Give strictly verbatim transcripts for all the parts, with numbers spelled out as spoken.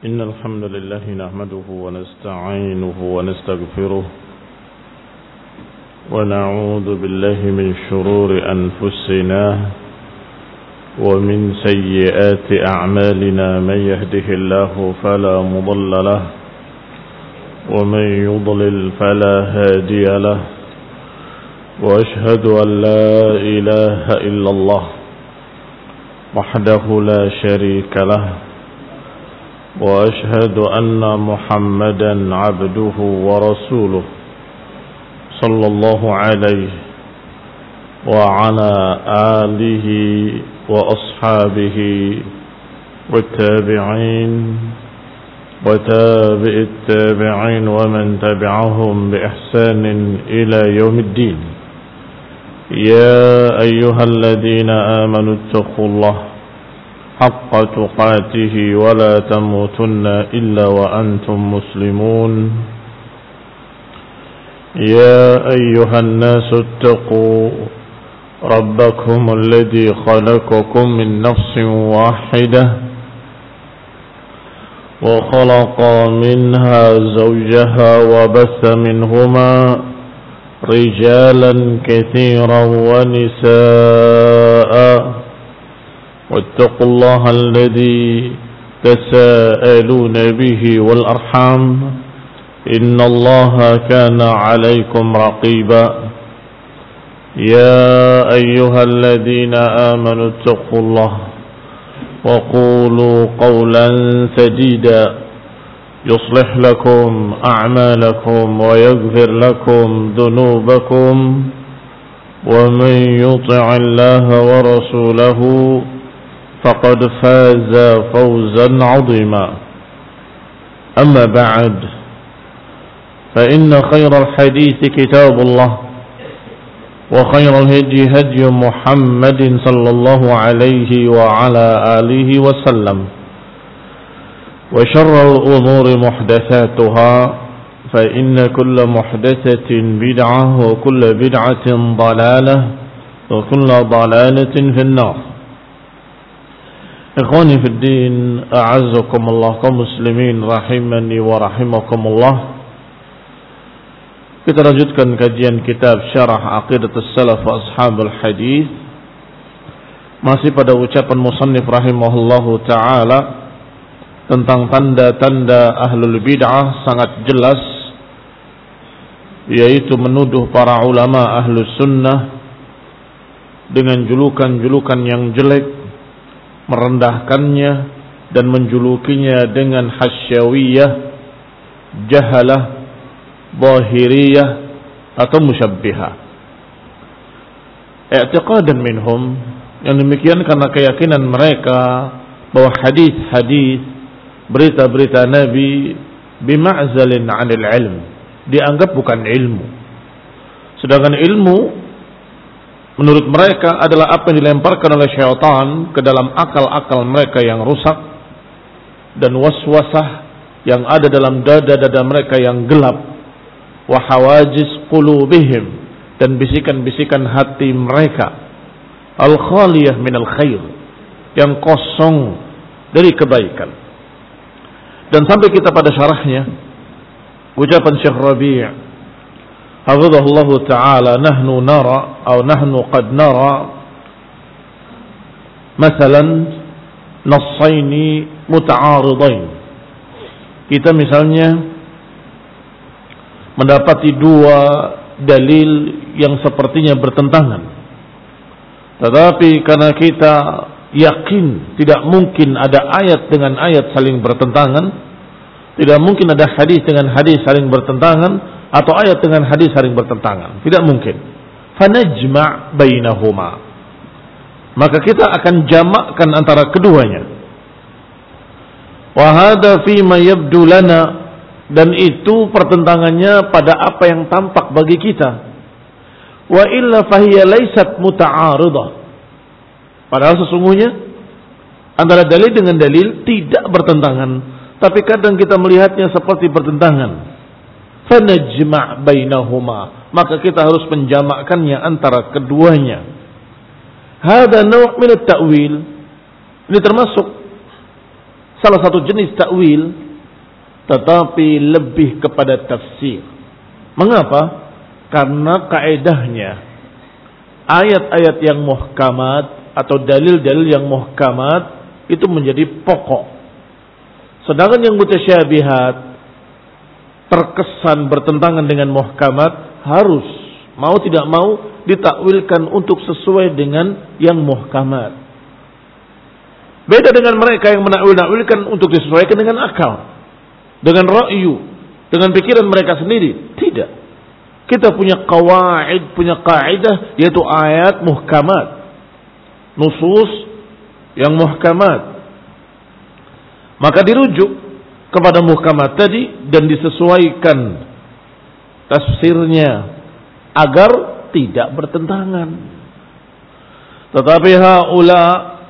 إن الحمد لله نحمده ونستعينه ونستغفره ونعوذ بالله من شرور أنفسنا ومن سيئات أعمالنا من يهده الله فلا مضل له ومن يضلل فلا هادي له وأشهد أن لا إله إلا الله وحده لا شريك له وأشهد أن محمدا عبده ورسوله صلى الله عليه وعلى آله وأصحابه والتابعين وتابع التابعين ومن تبعهم بإحسان إلى يوم الدين. يا أيها الذين آمنوا اتقوا الله حق تقاته ولا تموتن إلا وأنتم مسلمون. يا أيها الناس اتقوا ربكم الذي خلقكم من نفس واحدة وخلق منها زوجها وبث منهما رجالا كثيرا ونساء واتقوا الله الذي تساءلون به والأرحام إن الله كان عليكم رقيبا. يا أيها الذين آمنوا اتقوا الله وقولوا قولا سديدا يصلح لكم أعمالكم ويغفر لكم ذنوبكم ومن يطع الله ورسوله فقد فاز فوزا عظيما. أما بعد فإن خير الحديث كتاب الله وخير الهدي هدي محمد صلى الله عليه وعلى آله وسلم وشر الأمور محدثاتها فإن كل محدثة بدعة وكل بدعة ضلالة وكل ضلالة في النار. Ikhwani fi din, a'azzakumullah, kaum muslimin rahimani wa rahimakumullah. Kita lanjutkan kajian kitab Syarah Aqidatus Salaf wa Ashabul Hadis. Masih pada ucapan musannif rahimahullahu taala tentang tanda-tanda ahlul bid'ah sangat jelas, yaitu menuduh para ulama ahlus sunnah dengan julukan-julukan yang jelek, merendahkannya dan menjulukinya dengan hasyawiyah, jahalah, zahiriyah atau musyabbihah. I'tiqadan minhum, yang demikian karena keyakinan mereka bahwa hadis-hadis, berita-berita Nabi bima'zalin 'anil ilm, dianggap bukan ilmu. Sedangkan ilmu menurut mereka adalah apa yang dilemparkan oleh syaitan ke dalam akal-akal mereka yang rusak dan waswasah yang ada dalam dada-dada mereka yang gelap, wa hawajis qulubihim, dan bisikan-bisikan hati mereka al-khaliyah minal khair, yang kosong dari kebaikan. Dan sampai kita pada syarahnya ucapan Syekh Rabi' hafizahullahu ta'ala, nahnu nara atau nahnu qad nara masalan nassaini muta'aridain. Kita misalnya mendapati dua dalil yang sepertinya bertentangan, tetapi karena kita yakin tidak mungkin ada ayat dengan ayat saling bertentangan, tidak mungkin ada hadis dengan hadis saling bertentangan, atau ayat dengan hadis saling bertentangan, tidak mungkin. Fanajma' bainahuma, maka kita akan jamakkan antara keduanya. Wa hadha fima yabdu lana, dan itu pertentangannya pada apa yang tampak bagi kita. Wa illa fahiya laysat muta'aridah, padahal sesungguhnya antara dalil dengan dalil tidak bertentangan, tapi kadang kita melihatnya seperti bertentangan. Fanajma' bainahuma, maka kita harus menjamakkannya antara keduanya. Hada naw' min at-ta'wil, ini termasuk salah satu jenis takwil, tetapi lebih kepada tafsir. Mengapa? Karena kaedahnya ayat-ayat yang muhkamat atau dalil-dalil yang muhkamat itu menjadi pokok. Sedangkan yang mutasyabihat terkesan bertentangan dengan muhkamat harus mau tidak mau ditakwilkan untuk sesuai dengan yang muhkamat. Beda dengan mereka yang menakwil-nakwilkan untuk disesuaikan dengan akal, dengan ra'yu, dengan pikiran mereka sendiri. Tidak. Kita punya qawaid, punya kaidah, yaitu ayat muhkamat, nusus yang muhkamat. Maka dirujuk kepada muhkamat tadi dan disesuaikan tafsirnya agar tidak bertentangan. Tetapi haula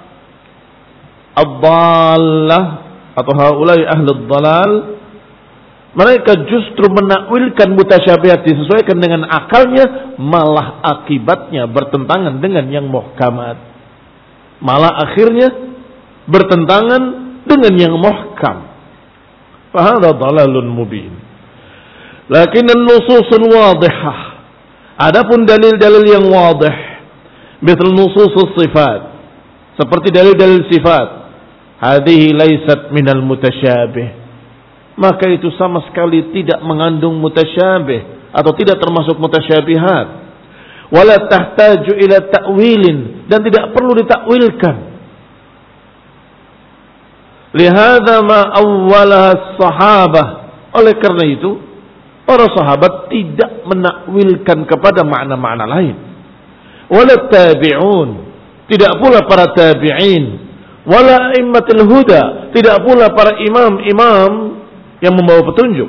ad-dhallah atau haula ahli ad-dhalal, mereka justru menakwilkan mutasyabihat disesuaikan dengan akalnya, malah akibatnya bertentangan dengan yang muhkamat. Malah akhirnya bertentangan dengan yang muhkam. Fahadha dhalalun mubin. Lakin an-nususun wadihah. Adapun dalil-dalil yang wadih, misal nususus sifat, seperti dalil-dalil sifat, hadhihi laysat minal mutasyabih, maka itu sama sekali tidak mengandung mutasyabih atau tidak termasuk mutasyabihat. Wala tahtaju ila ta'wilin, dan tidak perlu ditakwilkan. Lihada ma awwalaha sahabah, oleh karena itu para sahabat tidak menakwilkan kepada makna-makna lain. Wala tabi'un, tidak pula para tabi'in. Wala a'immatul huda, tidak pula para imam-imam yang membawa petunjuk.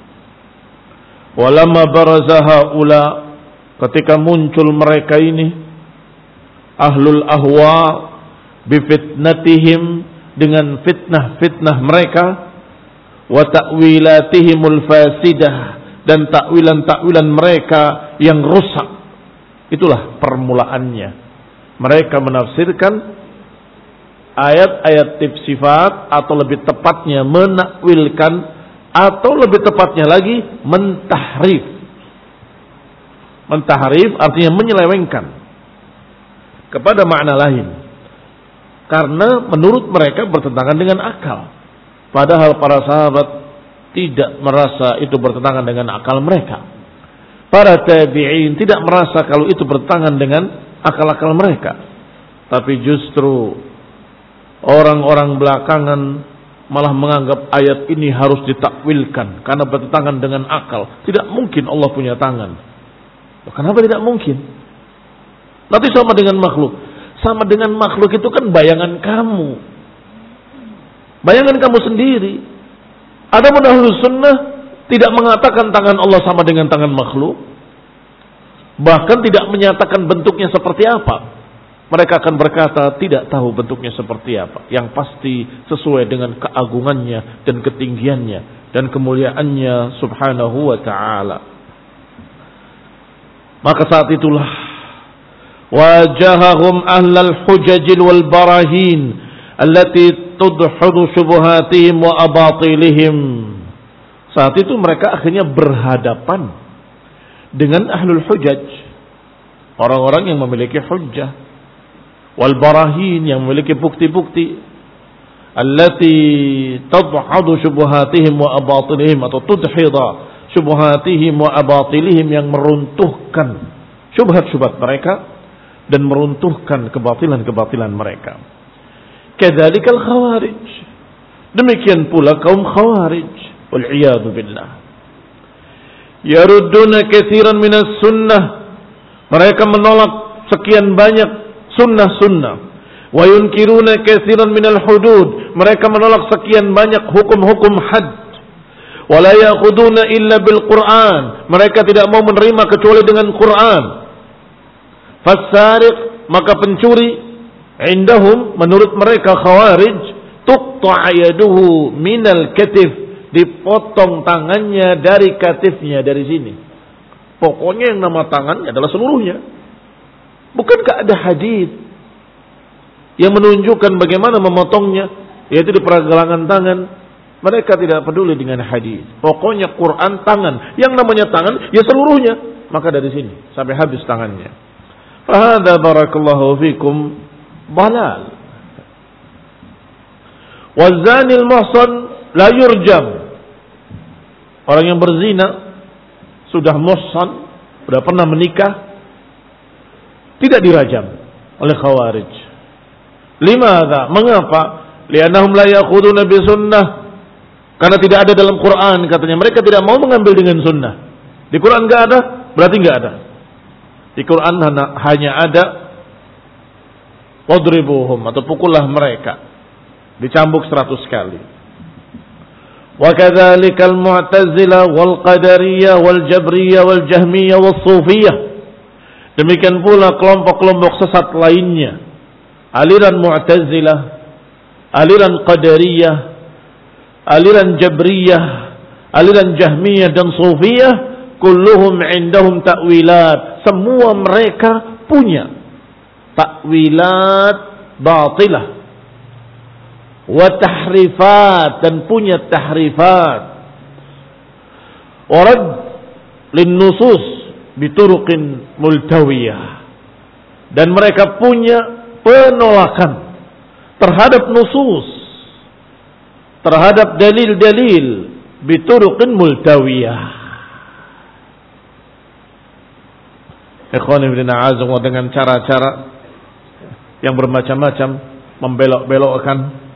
Walamma barazaha ula, ketika muncul mereka ini, ahlul ahwa bifitnatihim, dengan fitnah-fitnah mereka, wa ta'wilatihimul fasidah, dan takwilan-takwilan mereka yang rusak. Itulah permulaannya. Mereka menafsirkan ayat-ayat sifat, atau lebih tepatnya menakwilkan, atau lebih tepatnya lagi mentahrif. Mentahrif artinya menyelewengkan kepada makna lain, karena menurut mereka bertentangan dengan akal. Padahal para sahabat tidak merasa itu bertentangan dengan akal mereka. Para tabi'in tidak merasa kalau itu bertentangan dengan akal-akal mereka. Tapi justru orang-orang belakangan malah menganggap ayat ini harus ditakwilkan karena bertentangan dengan akal. Tidak mungkin Allah punya tangan. Kenapa tidak mungkin? Nanti sama dengan makhluk. Sama dengan makhluk itu kan bayangan kamu. Bayangan kamu sendiri. Adapun Ahlus Sunnah tidak mengatakan tangan Allah sama dengan tangan makhluk. Bahkan tidak menyatakan bentuknya seperti apa. Mereka akan berkata tidak tahu bentuknya seperti apa. Yang pasti sesuai dengan keagungannya dan ketinggiannya dan kemuliaannya subhanahu wa ta'ala. Maka saat itulah wajahahum ahlal hujajil wal barahin allati tudhudu syubuhatihim wa abatilihim. Saat itu mereka akhirnya berhadapan dengan ahlul hujaj, orang-orang yang memiliki hujjah, wal barahin, yang memiliki bukti-bukti, allati tudhudu syubuhatihim wa abatilihim, atau tudhida syubuhatihim wa abatilihim, yang meruntuhkan syubhat-syubhat mereka dan meruntuhkan kebatilan-kebatilan mereka. Kadzalikal khawarij, demikian pula kaum khawarij, wal iyadu billah. Yarudduna katsiran minas sunnah, mereka menolak sekian banyak sunnah-sunnah. Wa yunkiruna katsiran minal hudud, mereka menolak sekian banyak hukum-hukum had. Wa la ya'khuduna illa bil Qur'an, mereka tidak mau menerima kecuali dengan Quran. Fasariq, maka pencuri, indahum, menurut mereka khawarij, tuqta'a yaduhu minal katif, dipotong tangannya dari katifnya, dari sini. Pokoknya yang nama tangannya adalah seluruhnya. Bukankah ada hadis yang menunjukkan bagaimana memotongnya? yaitu di pergelangan tangan, mereka tidak peduli dengan hadis. Pokoknya Quran tangan. Yang namanya tangan ya seluruhnya. Maka dari sini sampai habis tangannya. Fahadha barakallahu fikum balal. Wazanil muhsan la yurjam. Orang yang berzina sudah muhsan, sudah pernah menikah, tidak dirajam oleh khawarij. Limadha? Mengapa? Li'annahum la yakhuduna bi sunnah. Karena tidak ada dalam Quran, katanya. Mereka tidak mau mengambil dengan sunnah. Di Quran enggak ada, berarti enggak ada. Di Quran hanya ada wadribuhum, atau pukullah mereka. Dicambuk seratus kali. Wa kadzalikal mu'tazilah wal qadariyah wal jabriyah wal jahmiyah wal sufiyah. Demikian pula kelompok-kelompok sesat lainnya. Aliran mu'tazilah, aliran qadariyah, aliran jabriyah, aliran jahmiyah dan sufiyah, kulluhum indahum ta'wilat. Semua mereka punya ta'wilat batilah wa tahrifat, dan punya tahrifat. Warad lin nusus bituruqin multawiyah, dan mereka punya penolakan terhadap nusus, terhadap dalil-dalil bituruqin multawiyah. Ikhwan ibn a'azam, dengan cara-cara yang bermacam-macam, membelok-belokkan,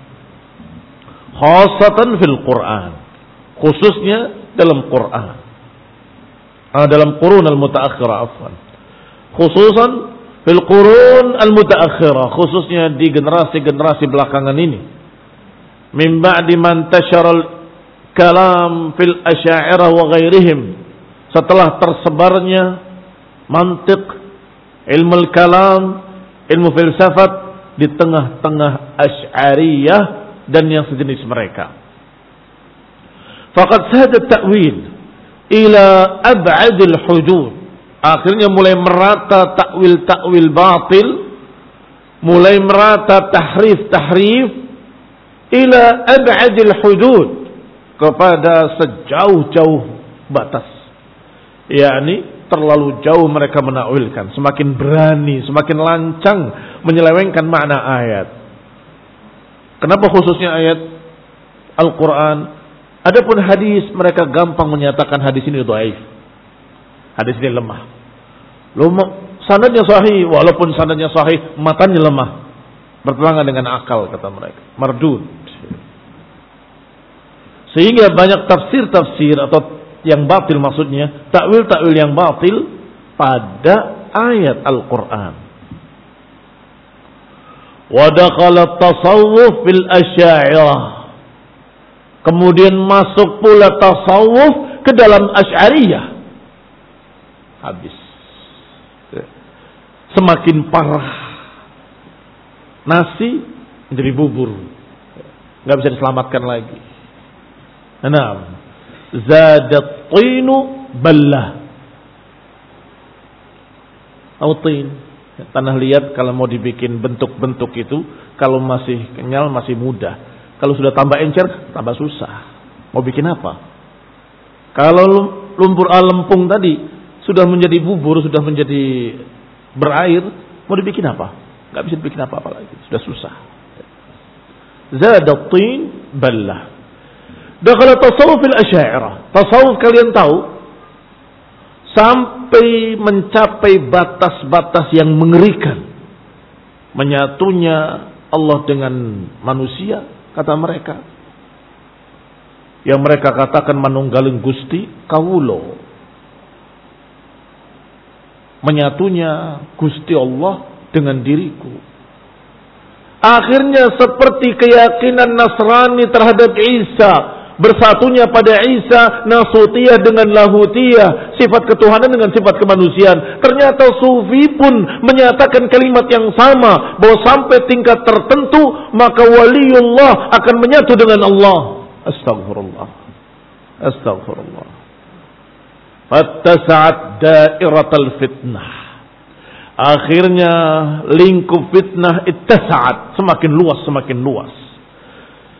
khasatan fil Quran, khususnya dalam Quran, ah, dalam qurun al-mutaakhirah, afwan, khususan fil qurun al-mutaakhirah, khususnya di generasi-generasi belakangan ini, min ba'di man tashara al-kalam fil asy'ariyah wa ghairihim, setelah tersebarnya mantiq, ilmu kalam, ilmu filsafat di tengah-tengah Asy'ariyah dan yang sejenis mereka. Faqad sada ta'wil ila ab'adil hudud. Akhirnya mulai merata takwil-takwil batil, mulai merata tahrif-tahrif ila ab'adil hudud, kepada sejauh-jauh batas. Yakni terlalu jauh mereka menakwilkan, semakin berani, semakin lancang menyelewengkan makna ayat. Kenapa khususnya ayat Al-Quran? Adapun hadis, mereka gampang menyatakan hadis ini dhaif, hadis ini lemah. Lemah, sanadnya sahih, walaupun sanadnya sahih, matanya lemah, bertentangan dengan akal, kata mereka, mardud. Sehingga banyak tafsir-tafsir atau yang batil, maksudnya takwil-takwil yang batil pada ayat Al-Quran. Wa dakhala tasawuf fil asy'ariyah, kemudian masuk pula tasawuf ke dalam Asy'ariyah. Habis, semakin parah, nasi menjadi bubur, nggak bisa diselamatkan lagi. Naam, zadat tinu ballah, atau tin, tanah liat kalau mau dibikin bentuk-bentuk itu, kalau masih kenyal masih mudah, kalau sudah tambah encer tambah susah. Mau bikin apa? Kalau lumpur lempung tadi sudah menjadi bubur, sudah menjadi berair, mau dibikin apa? Gak bisa dibikin apa-apa lagi, sudah susah. Zadat tin ballah. Dakhala tasawuf fil asy'ariyah. Tasawuf kalian tahu sampai mencapai batas-batas yang mengerikan. Menyatunya Allah dengan manusia, kata mereka. Yang mereka katakan manunggaling Gusti kawulo. Menyatunya Gusti Allah dengan diriku. Akhirnya seperti keyakinan Nasrani terhadap Isa, bersatunya pada Isa nasutiyah dengan lahutiyah, sifat ketuhanan dengan sifat kemanusiaan. Ternyata Sufi pun menyatakan kalimat yang sama, bahwa sampai tingkat tertentu maka waliullah akan menyatu dengan Allah. Astagfirullah, astagfirullah. Fattasa'at dairatul fitnah, akhirnya lingkup fitnah ittasa'at, semakin luas, semakin luas.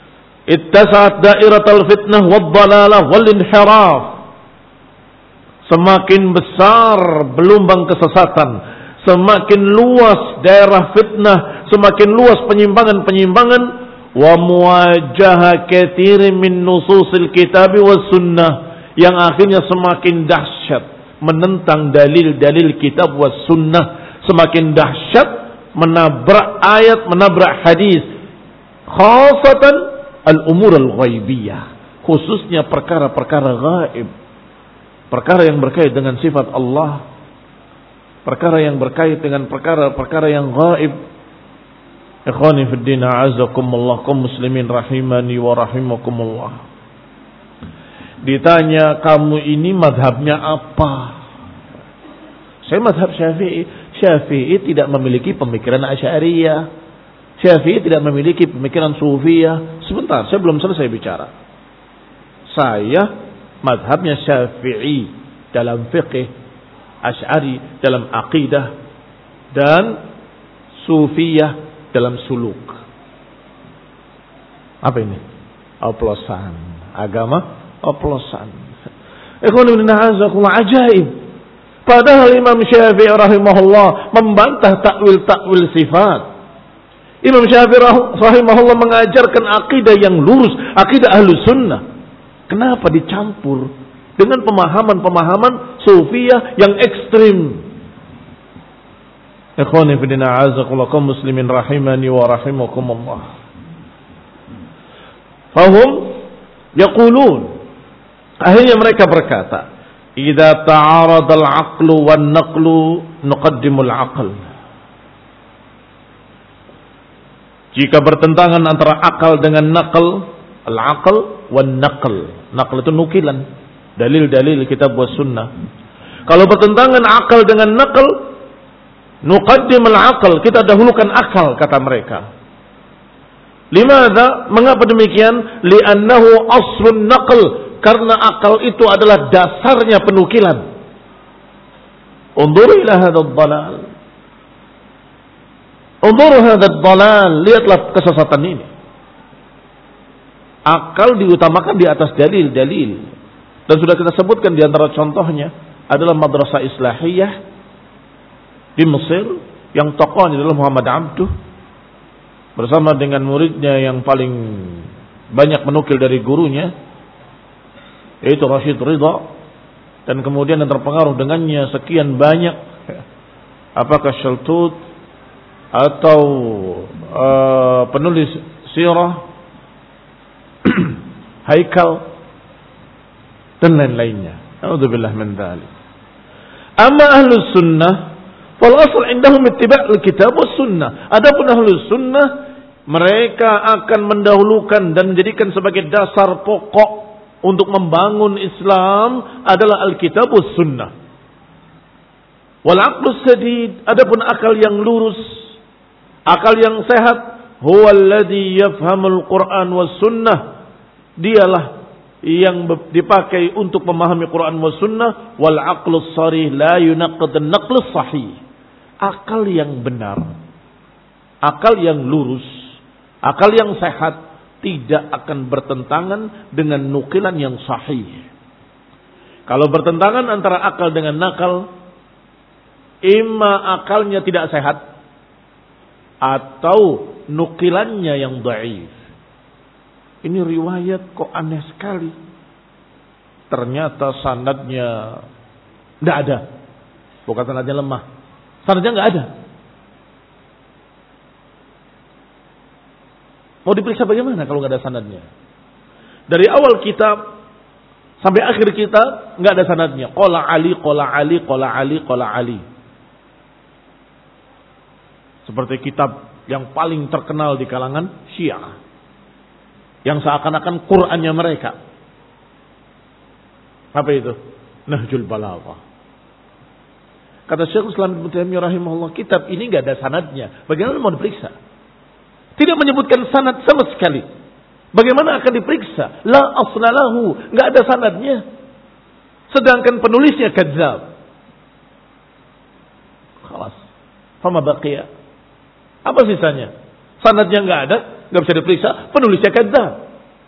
ittasa'at dairatul fitnah wad dalalah wal inhiraf. Semakin besar belumbang kesesatan, semakin luas daerah fitnah, semakin luas penyimpangan-penyimpangan, wa muwajaha katsirin min nususil kitab was sunnah, yang akhirnya semakin dahsyat menentang dalil-dalil kitab was sunnah, semakin dahsyat menabrak ayat, menabrak hadis, khasatan al-umur al-ghaibiyah, khususnya perkara-perkara gaib, perkara yang berkait dengan sifat Allah, perkara yang berkait dengan perkara-perkara yang gaib. Ikhwani fid din, a'azakumullah, kaum muslimin rahimani wa rahimakumullah. Ditanya, kamu ini mazhabnya apa? Saya mazhab Syafi'i. Syafi'i tidak memiliki pemikiran Asy'ariyah. Syafi'i tidak memiliki pemikiran Sufiyah. Sebentar, saya belum selesai bicara. Saya mazhabnya Syafi'i dalam fiqh, Asy'ari dalam aqidah, dan Sufiyah dalam suluk. Apa ini? Oplosan. Agama oplosan. Ikhwan ajaib. Padahal Imam Syafi'i rahimahullah membantah takwil-takwil sifat. Imam Syafi'i rahimahullah mengajarkan akidah yang lurus, akidah Ahlus Sunnah. Kenapa dicampur dengan pemahaman-pemahaman Sufiyah yang ekstrim? Ikhwani fi din, a'azakumullah, kaum muslimin rahimani wa rahimakumullah. Fahum yaqulun, akhirnya mereka berkata, idza ta'arada al-'aqlu wan-naqlu nuqaddimu al-'aql. Jika bertentangan antara akal dengan naql, al-'aql wan-naql. Naql itu nukilan, dalil-dalil kitab wa sunnah. Kalau bertentangan akal dengan naql, nuqaddim al-aql, kita dahulukan akal, kata mereka. Limadha? Mengapa demikian? Li'annahu aslun naql, karena akal itu adalah dasarnya penukilan. Unzur ila hadzal dhalal. Unzur hadzal dhalal, lihatlah kesesatan ini. Akal diutamakan di atas dalil-dalil. Dan sudah kita sebutkan di antara contohnya adalah madrasah islahiyah di Mesir yang tokohnya adalah Muhammad Abduh bersama dengan muridnya yang paling banyak menukil dari gurunya, yaitu Rashid Ridha, dan kemudian yang terpengaruh dengannya sekian banyak, apakah Shaltut atau uh, penulis sirah Haikal dan lain-lainnya. A'udzubillah min dzalik. Amma ahlus sunnah fal asl indahum ittiba' al-kitab was sunnah. Adapun ahlus sunnah, mereka akan mendahulukan dan menjadikan sebagai dasar pokok untuk membangun Islam adalah al-kitab was sunnah. Wal aqlus sadid, adapun akal yang lurus, akal yang sehat, huwa alladhi yafhamul Qur'an was sunnah. Dialah yang dipakai untuk memahami Quran was sunnah. Wal aqlus sarih la yunaqqid an-naqlus sahih. Akal yang benar, akal yang lurus, akal yang sehat tidak akan bertentangan dengan nukilan yang sahih. Kalau bertentangan antara akal dengan nakal, imma akalnya tidak sehat atau nukilannya yang dhaif. Ini riwayat kok aneh sekali. Ternyata sanadnya tidak ada. Bukan sanadnya lemah, sanadnya nggak ada. Mau diperiksa bagaimana kalau nggak ada sanadnya? Dari awal kitab sampai akhir kitab nggak ada sanadnya. Qala Ali, qala Ali, qala Ali, qala Ali. Seperti kitab yang paling terkenal di kalangan Syiah, yang seakan-akan Qur'annya mereka. Apa itu? Nahjul Balaghah. Kata Syekhul Islam Ibnu Taimiyah rahimahullah, kitab ini enggak ada sanadnya. Bagaimana mau diperiksa? Tidak menyebutkan sanad sama sekali. Bagaimana akan diperiksa? La aslalahu, enggak ada sanadnya. Sedangkan penulisnya kadzdzab. Khalas. Fama baqiya? Apa sisanya? Sanadnya enggak ada, enggak bisa diperiksa, penulisnya kadzdzab.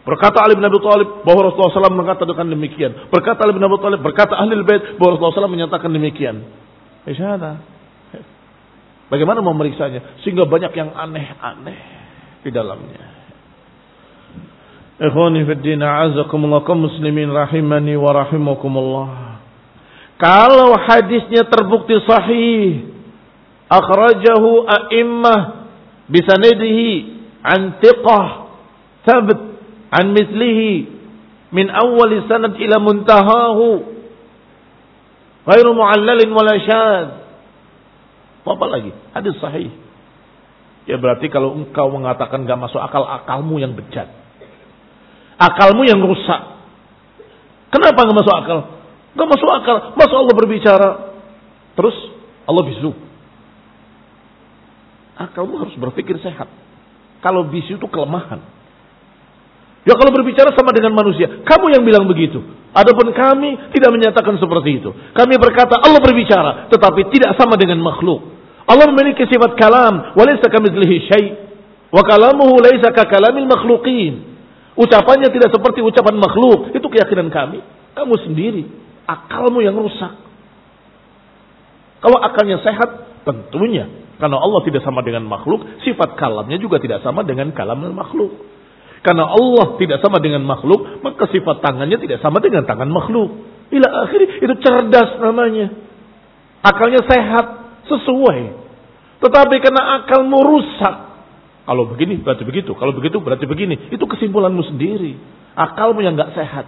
Berkata Ali bin Abi Thalib bahwa Rasulullah shallallahu alaihi wasallam mengatakan demikian. Berkata Ali bin Abi Thalib, berkata Ahlul Bait bahwa Rasulullah shallallahu alaihi wasallam menyatakan demikian. Isyada. Bagaimana memeriksanya? Sehingga banyak yang aneh-aneh di dalamnya. Ikhwani fid din, a'azakumullah, kaum muslimin rahimani wa rahimakumullah. Kalau hadisnya terbukti sahih, akhrajahu a'immah bisanadihi an thiqah thabt an mislihi min awal sanad ila muntahahu ghairu mu'allalin wala syadz. Apa lagi? Hadis sahih. Ya berarti kalau engkau mengatakan enggak masuk akal, akalmu yang bejat. Akalmu yang rusak. Kenapa enggak masuk akal? Enggak masuk akal. Masa Allah berbicara terus Allah bisu? Akalmu harus berpikir sehat. Kalau bisu itu kelemahan. Ya kalau berbicara sama dengan manusia. Kamu yang bilang begitu. Adapun kami tidak menyatakan seperti itu. Kami berkata Allah berbicara, tetapi tidak sama dengan makhluk. Allah memiliki sifat kalam, walaysa kamitslihi syai', wa kalamuhu laysa kakalamil makhluqin. Ucapannya tidak seperti ucapan makhluk. Itu keyakinan kami. Kamu sendiri, akalmu yang rusak. Kalau akalnya sehat, tentunya karena Allah tidak sama dengan makhluk, sifat kalamnya juga tidak sama dengan kalamul makhluk. Karena Allah tidak sama dengan makhluk, maka sifat tangannya tidak sama dengan tangan makhluk. Ila akhiri, itu cerdas namanya. Akalnya sehat, sesuai. Tetapi karena akalmu rusak, kalau begini berarti begitu, kalau begitu berarti begini. Itu kesimpulanmu sendiri. Akalmu yang enggak sehat.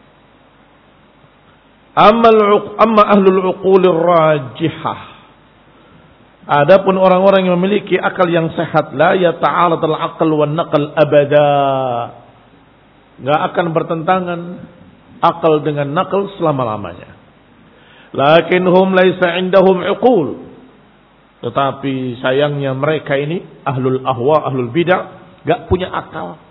Amma amma ahlul uqulir rajihah. Adapun orang-orang yang memiliki akal yang sehat, la yata'aradul aql wan naql abada. Enggak akan bertentangan akal dengan nakal selama-lamanya. Lakinhum laisa indahum uqul. Tetapi sayangnya mereka ini ahlul ahwa, ahlul bidah, enggak punya akal.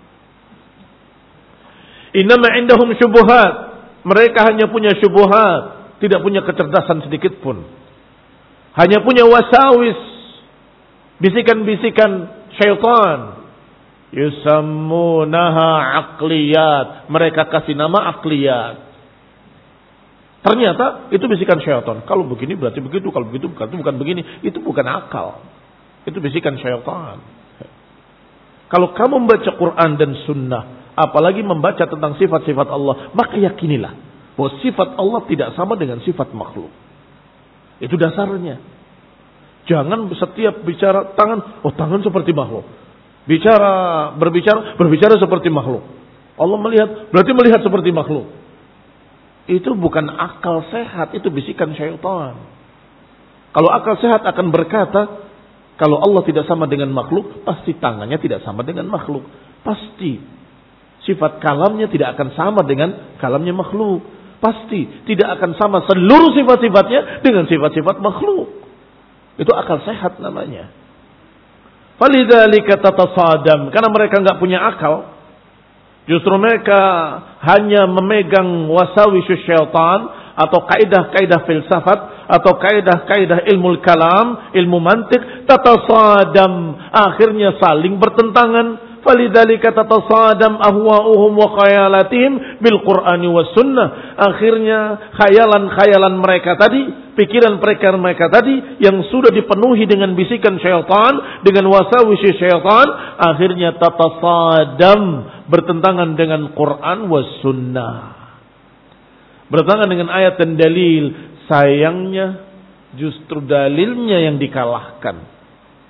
Innama indahum syubuhat. Mereka hanya punya syubuhat, tidak punya kecerdasan sedikit pun. Hanya punya wasawis, bisikan-bisikan syaitan. Yusammunaha aqliyat. Mereka kasih nama aqliyat. Ternyata itu bisikan syaitan. Kalau begini berarti begitu, kalau begitu berarti bukan begini. Itu bukan akal. Itu bisikan syaitan. Kalau kamu membaca Quran dan Sunnah, apalagi membaca tentang sifat-sifat Allah, maka yakinilah bahwa sifat Allah tidak sama dengan sifat makhluk. Itu dasarnya. Jangan setiap bicara tangan, oh tangan seperti makhluk. Bicara, berbicara, berbicara seperti makhluk. Allah melihat, berarti melihat seperti makhluk. Itu bukan akal sehat, itu bisikan syaitan. Kalau akal sehat akan berkata, kalau Allah tidak sama dengan makhluk, pasti tangannya tidak sama dengan makhluk. Pasti sifat kalamnya tidak akan sama dengan kalamnya makhluk. Pasti tidak akan sama seluruh sifat-sifatnya dengan sifat-sifat makhluk. Itu akal sehat namanya. Falidzalika tatasadam, karena mereka enggak punya akal. Justru mereka hanya memegang wasawisyus syaitan atau kaidah-kaidah filsafat atau kaidah-kaidah ilmu kalam, ilmu mantik, tatasadam, akhirnya saling bertentangan. Falidzalika tatasadam ahwa'uhum wa khayalatihim bil Qur'ani was sunnah. Akhirnya khayalan-khayalan mereka tadi, pikiran-pikiran mereka tadi yang sudah dipenuhi dengan bisikan syaitan, dengan wasawisi syaitan, akhirnya tatasadam, bertentangan dengan Quran was sunnah. Bertentangan dengan ayat dan dalil. Sayangnya justru dalilnya yang dikalahkan.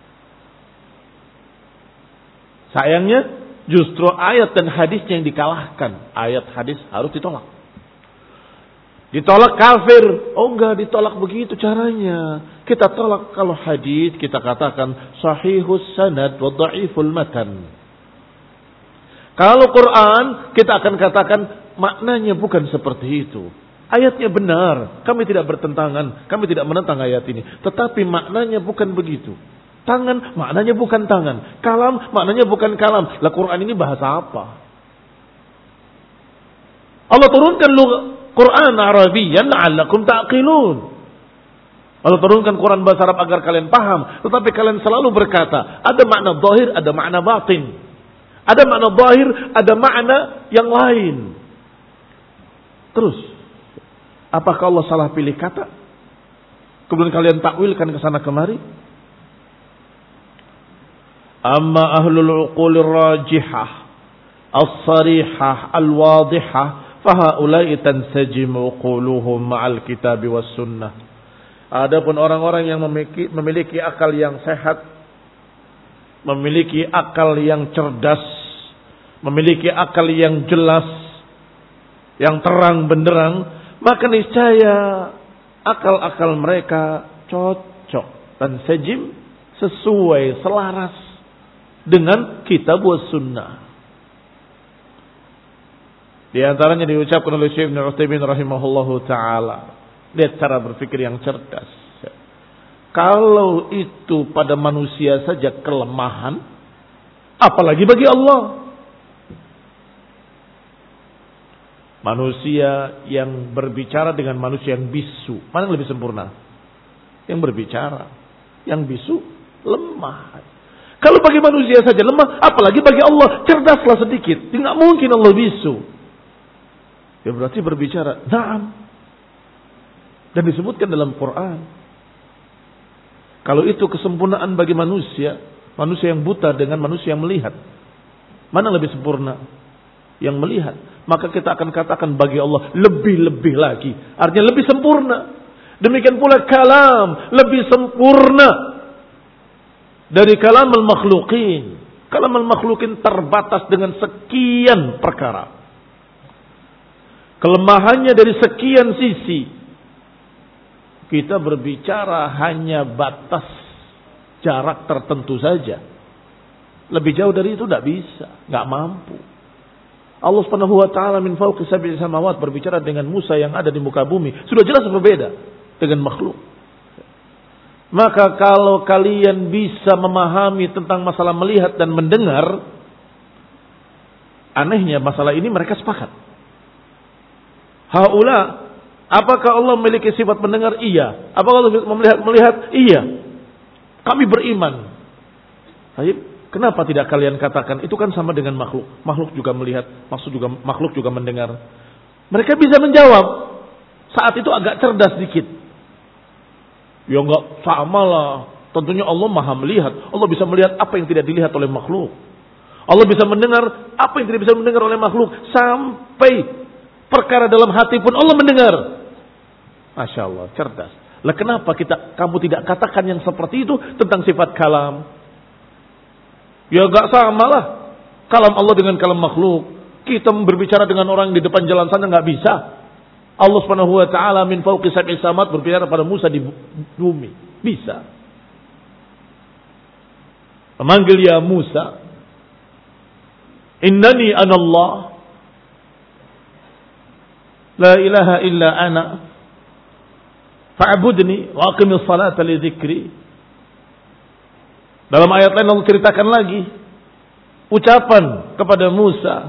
Sayangnya justru ayat dan hadisnya yang dikalahkan. Ayat hadis harus ditolak. Ditolak kafir. Oh enggak ditolak begitu caranya. Kita tolak kalau hadis kita katakan sahihus sanad wa dhaiful matan. Kalau Quran kita akan katakan maknanya bukan seperti itu. Ayatnya benar, kami tidak bertentangan, kami tidak menentang ayat ini. Tetapi maknanya bukan begitu. Tangan maknanya bukan tangan. Kalam maknanya bukan kalam. Lah Quran ini bahasa apa? Allah turunkan Quran Arabiyan la'allakum ta'qilun. Allah turunkan Quran bahasa Arab agar kalian paham. Tetapi kalian selalu berkata, ada makna zahir, ada makna batin. Ada makna zahir, ada makna yang lain. Terus, apakah Allah salah pilih kata? Kemudian kalian takwilkan ke sana kemari? Amma ahlul uqulir rajihah, as-sarihah, al-wadihah, fahaulai tansajimu uquluhum ma'al kitabi was sunnah. Adapun orang-orang yang memiliki, memiliki akal yang sehat, memiliki akal yang cerdas, memiliki akal yang jelas, yang terang benderang, maka niscaya akal-akal mereka cocok dan sejim, sesuai, selaras dengan kitab was sunnah. Di antaranya diucapkan oleh Syekh Ibnu Utsaimin rahimahullahu taala. Lihat cara berpikir yang cerdas. Kalau itu pada manusia saja kelemahan, apalagi bagi Allah. Manusia yang berbicara dengan manusia yang bisu, mana yang lebih sempurna? Yang berbicara. Yang bisu lemah. Kalau bagi manusia saja lemah, apalagi bagi Allah, cerdaslah sedikit. Tidak mungkin Allah bisu. Ya berarti berbicara. Naam. Dan disebutkan dalam Quran. Kalau itu kesempurnaan bagi manusia, manusia yang buta dengan manusia yang melihat, mana lebih sempurna? Yang melihat. Maka kita akan katakan bagi Allah lebih-lebih lagi. Artinya lebih sempurna. Demikian pula kalam lebih sempurna dari kalam al-makhluqin. Kalam al-makhluqin terbatas dengan sekian perkara. Kelemahannya dari sekian sisi. Kita berbicara hanya batas jarak tertentu saja. Lebih jauh dari itu tidak bisa, nggak mampu. Allah Subhanahu wa taala min fawqi sab'i samawat berbicara dengan Musa yang ada di muka bumi, sudah jelas berbeda dengan makhluk. Maka kalau kalian bisa memahami tentang masalah melihat dan mendengar, anehnya masalah ini mereka sepakat. Haula, apakah Allah memiliki sifat mendengar? Iya. Apakah Allah melihat? Melihat? Iya. Kami beriman. Baik, kenapa tidak kalian katakan itu kan sama dengan makhluk? Makhluk juga melihat, maksud juga makhluk juga mendengar. Mereka bisa menjawab. Saat itu agak cerdas dikit. Ya enggak sama lah. Tentunya Allah Maha melihat. Allah bisa melihat apa yang tidak dilihat oleh makhluk. Allah bisa mendengar apa yang tidak bisa mendengar oleh makhluk. Sampai perkara dalam hati pun Allah mendengar. Masya Allah, cerdas. Lah kenapa kita kamu tidak katakan yang seperti itu tentang sifat kalam? Ya gak sama lah. Kalam Allah dengan kalam makhluk. Kita berbicara dengan orang di depan jalan sana gak bisa. Allah Subhanahu wa taala min fawqi sab'i samawat berbicara pada Musa di bumi. Bisa. Memanggil ya Musa. Innani anallah. La ilaha illa ana fa'budni wa aqimis salata li dzikri. Dalam ayat lain Allah ceritakan lagi ucapan kepada Musa.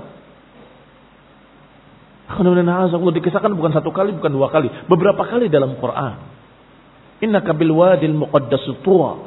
Allah dikisahkan bukan satu kali, bukan dua kali, beberapa kali dalam Quran. Innaka bil wadil muqaddas tuwa.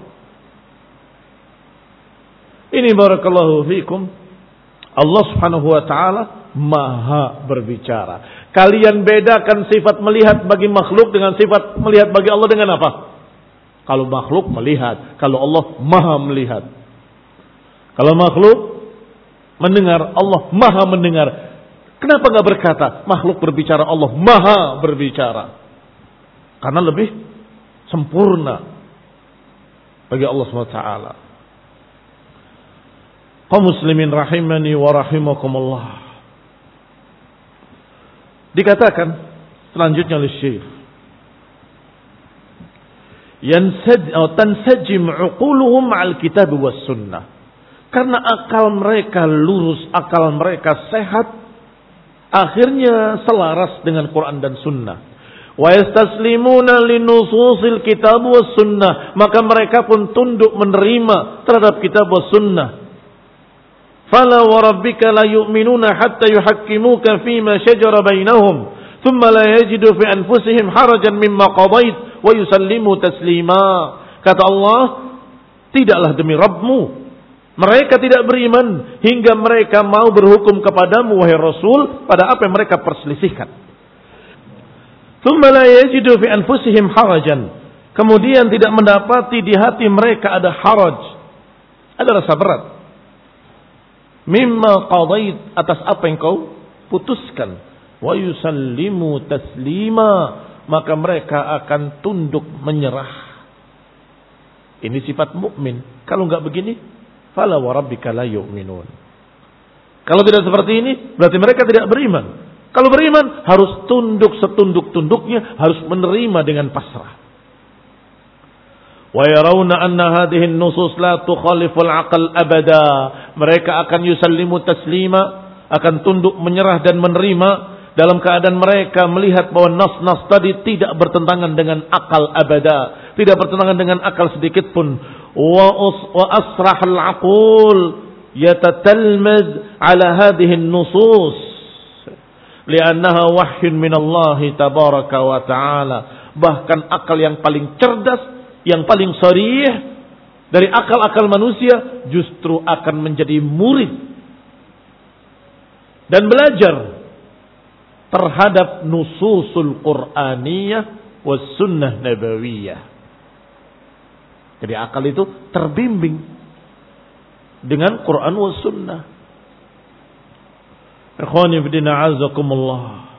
Ini barakallahu fikum. Allah Subhanahu wa taala Maha berbicara. Kalian bedakan sifat melihat bagi makhluk dengan sifat melihat bagi Allah dengan apa? Kalau makhluk melihat, kalau Allah Maha melihat. Kalau makhluk mendengar, Allah Maha mendengar. Kenapa enggak berkata makhluk berbicara, Allah Maha berbicara? Karena lebih sempurna bagi Allah subhanahu wa taala. Kaum muslimin rahimani wa rahimakumullah. Dikatakan selanjutnya oleh Syekh, yansad atau tansajim uquluhum ma'al kitab was sunnah. Karena akal mereka lurus, akal mereka sehat, akhirnya selaras dengan Quran dan sunnah. Wa yastaslimuna linususil kitab was sunnah, maka mereka pun tunduk menerima terhadap kitab was sunnah. Fala wa rabbika la yu'minuna hatta yuhakkimuka fima shajara bainahum thumma la yajidu fi anfusihim harajan mimma qadait wa yusallimu taslima. Kata Allah, tidaklah demi Rabbmu Mereka tidak beriman hingga mereka mau berhukum kepadamu wahai Rasul pada apa yang mereka perselisihkan. Tsumma la yajidu fi anfusihim harajan. Kemudian tidak mendapati di hati mereka ada haraj, ada rasa berat. Mimma qadait, atas apa yang kau putuskan. Wa yusallimu taslima, maka mereka akan tunduk menyerah. Ini sifat mukmin. Kalau enggak begini, fala wa rabbika la yu'minun. Kalau tidak seperti ini, berarti mereka tidak beriman. Kalau beriman, harus tunduk setunduk-tunduknya, harus menerima dengan pasrah. Wa yarawna anna hadhihi an-nusus la tukhalifu al-aql abada. Mereka akan yusallimu taslima, akan tunduk menyerah dan menerima dalam keadaan mereka melihat bahwa nas-nas tadi tidak bertentangan dengan akal abada, tidak bertentangan dengan akal sedikit pun. Wa wa asrah al-aqul yatatalmaz ala hadhihi an-nusus li'annaha wahyun min Allah tabaraka wa ta'ala. Bahkan akal yang paling cerdas, yang paling sharih dari akal-akal manusia justru akan menjadi murid dan belajar terhadap nususul Qur'aniyah was sunnah nabawiyah. Jadi akal itu terbimbing dengan Quran was sunnah. Ikhwani fillah azakumullah.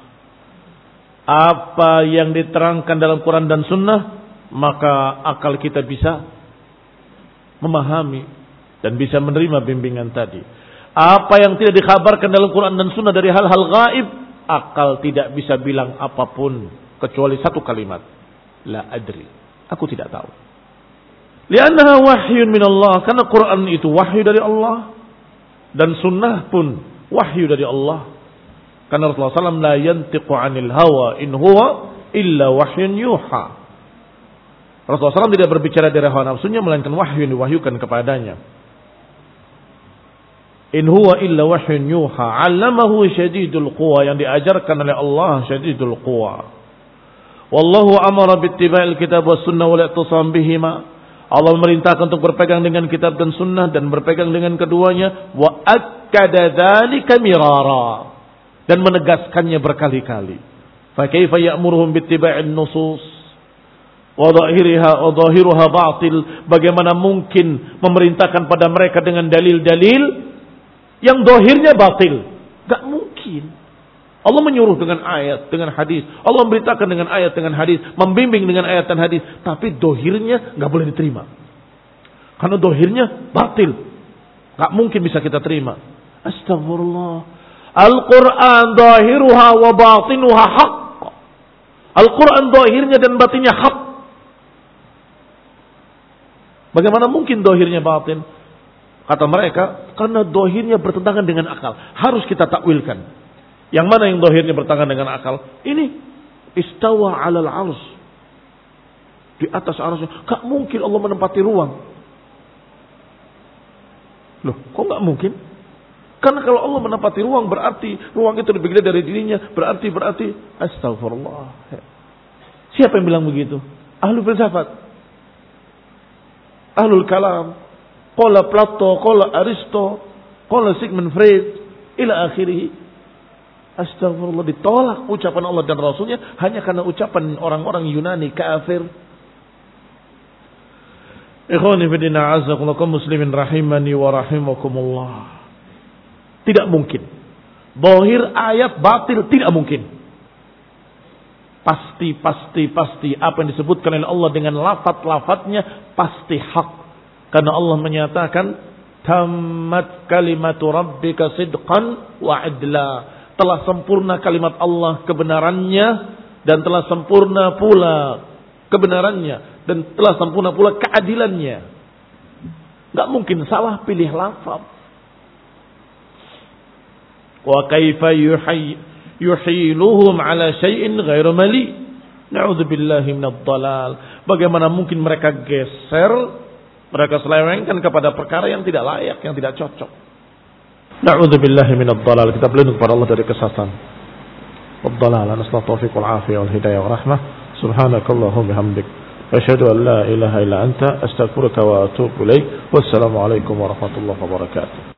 Apa yang diterangkan dalam Quran dan sunnah, maka akal kita bisa memahami dan bisa menerima bimbingan tadi. Apa yang tidak dikhabarkan dalam Quran dan sunnah dari hal-hal gaib, akal tidak bisa bilang apapun kecuali satu kalimat, la adri, aku tidak tahu. Li'annaha wahyun min Allah, karena Quran itu wahyu dari Allah dan sunnah pun wahyu dari Allah. Karena Rasulullah sallallahu alaihi wasallam la yantiqu 'anil hawa in huwa illa wahyun yuha. Rasulullah sallallahu alaihi wasallam tidak berbicara dari hawa nafsunya, melainkan wahyu yang diwahyukan kepadanya. In huwa illa wahyun yuha, 'allamahu syadidul quwa, yang diajarkan oleh Allah syadidul quwa. Wallahu amara bittiba'il kitab was sunnah wal i'tisam bihima. Allah memerintahkan untuk berpegang dengan kitab dan sunnah dan berpegang dengan keduanya. Wa akkada dzalika mirara, dan menegaskannya berkali-kali. Fa kaifa ya'muruhum bittiba'in nusus wa dhahiriha wa dhahiruha batil. Bagaimana mungkin memerintahkan pada mereka dengan dalil-dalil yang dohirnya batil? Gak mungkin. Allah menyuruh dengan ayat, dengan hadis. Allah memberitakan dengan ayat, dengan hadis. Membimbing dengan ayat dan hadis. Tapi dohirnya gak boleh diterima. Karena dohirnya batil. Gak mungkin bisa kita terima. Astagfirullah. Al-Quran dohiruha wa batinuha haqq. Al-Quran dohirnya dan batinnya hak. Bagaimana mungkin dohirnya batin? Kata mereka, karena dohirnya bertentangan dengan akal. Harus kita takwilkan. Yang mana yang dohirnya bertentangan dengan akal? Ini istawa alal arsh, di atas arshnya. Gak mungkin Allah menempati ruang. Loh, kok gak mungkin? Karena kalau Allah menempati ruang, berarti ruang itu lebih gede dari dirinya. Berarti, berarti astagfirullah. Siapa yang bilang begitu? Ahlu filsafat, ahlul kalam. Qala Plato, qala Aristo, qala Sigmund Freud, ila akhirih. Astagfirullah, ditolak ucapan Allah dan Rasulnya hanya karena ucapan orang-orang Yunani kafir. Ikhwani fillah azakumullah muslimin rahimani wa rahimakumullah. Tidak mungkin. Zahir ayat batil, tidak mungkin. Pasti, pasti, pasti apa yang disebutkan oleh Allah dengan lafaz-lafaznya pasti hak. Karena Allah menyatakan tammat kalimatu rabbika sidqan wa adla. Telah sempurna kalimat Allah kebenarannya, dan telah sempurna pula kebenarannya, dan telah sempurna pula keadilannya. Gak mungkin salah pilih lafaz. Wa kaifa yuhiluhum ala syai'in ghairu mali. Na'udzubillahi minadh dhalal. Bagaimana mungkin mereka geser, mereka selewengkan kepada perkara yang tidak layak, yang tidak cocok. Na'udzubillahi minadh dhalal. Kita berlindung kepada Allah dari kesesatan. Wadh-dhalal. Nasallahu taufiq wal afiyah wal hidayah wa rahmah. Subhanakallahumma bihamdik. Asyhadu an la ilaha illa anta astaghfiruka wa atubu ilaik. Wassalamu alaikum warahmatullahi wabarakatuh.